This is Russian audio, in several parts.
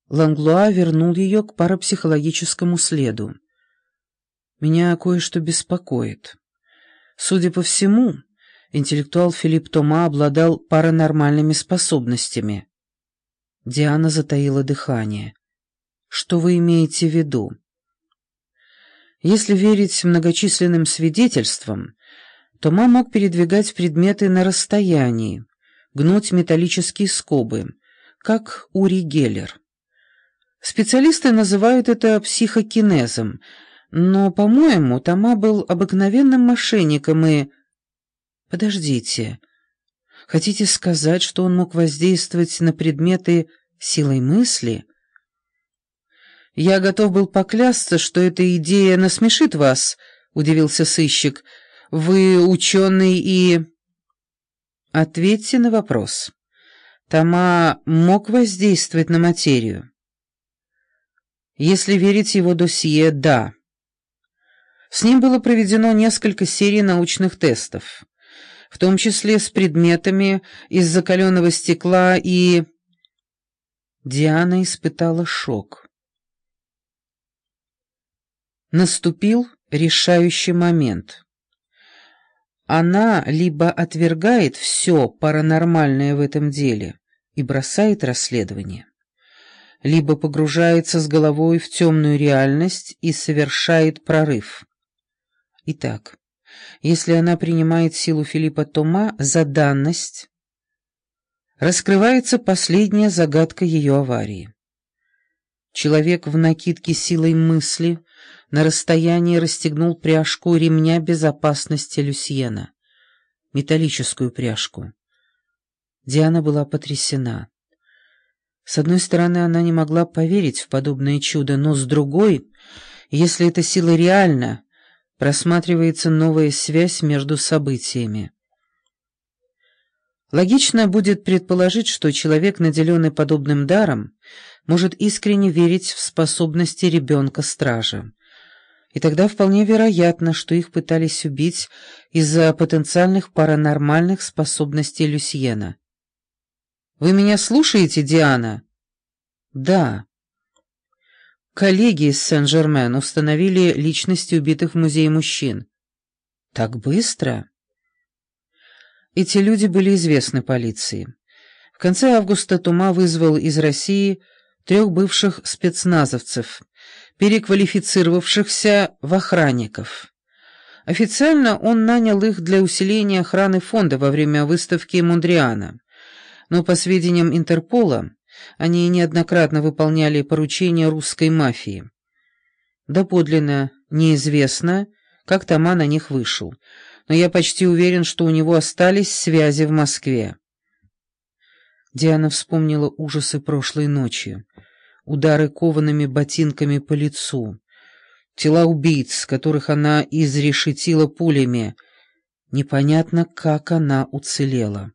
Ланглуа вернул ее к парапсихологическому следу. «Меня кое-что беспокоит. Судя по всему, интеллектуал Филипп Тома обладал паранормальными способностями». Диана затаила дыхание. «Что вы имеете в виду?» Если верить многочисленным свидетельствам, Тома мог передвигать предметы на расстоянии, гнуть металлические скобы, как Ури Геллер. Специалисты называют это психокинезом, но, по-моему, Тома был обыкновенным мошенником и... Подождите, хотите сказать, что он мог воздействовать на предметы силой мысли? «Я готов был поклясться, что эта идея насмешит вас», — удивился сыщик. «Вы ученый и...» Ответьте на вопрос. Тома мог воздействовать на материю? Если верить его досье, да. С ним было проведено несколько серий научных тестов, в том числе с предметами из закаленного стекла и... Диана испытала шок. Наступил решающий момент. Она либо отвергает все паранормальное в этом деле и бросает расследование, либо погружается с головой в темную реальность и совершает прорыв. Итак, если она принимает силу Филиппа Тома за данность, раскрывается последняя загадка ее аварии. Человек в накидке силой мысли на расстоянии расстегнул пряжку ремня безопасности Люсьена, металлическую пряжку. Диана была потрясена. С одной стороны, она не могла поверить в подобное чудо, но с другой, если эта сила реальна, просматривается новая связь между событиями. Логично будет предположить, что человек, наделенный подобным даром, может искренне верить в способности ребенка-стража. И тогда вполне вероятно, что их пытались убить из-за потенциальных паранормальных способностей Люсьена. «Вы меня слушаете, Диана?» «Да». Коллеги из Сен-Жермен установили личности убитых в музее мужчин. «Так быстро?» Эти люди были известны полиции. В конце августа Тома вызвал из России 3 бывших спецназовцев, переквалифицировавшихся в охранников. Официально он нанял их для усиления охраны фонда во время выставки Мондриана, но, по сведениям Интерпола, они неоднократно выполняли поручения русской мафии. Доподлинно неизвестно, как Тома на них вышел, но я почти уверен, что у него остались связи в Москве. Диана вспомнила ужасы прошлой ночи, удары коваными ботинками по лицу, тела убийц, которых она изрешетила пулями. Непонятно, как она уцелела.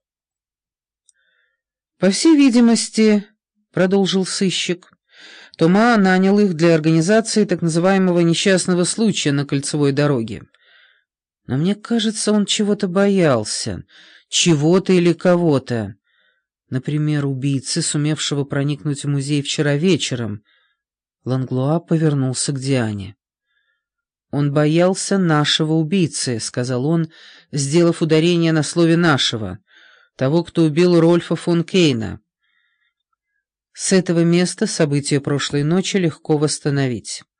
«По всей видимости, — продолжил сыщик, — Тома нанял их для организации так называемого несчастного случая на кольцевой дороге. Но мне кажется, он чего-то боялся, чего-то или кого-то. Например, убийцы, сумевшего проникнуть в музей вчера вечером». Ланглуа повернулся к Диане. «Он боялся нашего убийцы», — сказал он, сделав ударение на слове «нашего», того, кто убил Рольфа фон Кейна. С этого места события прошлой ночи легко восстановить.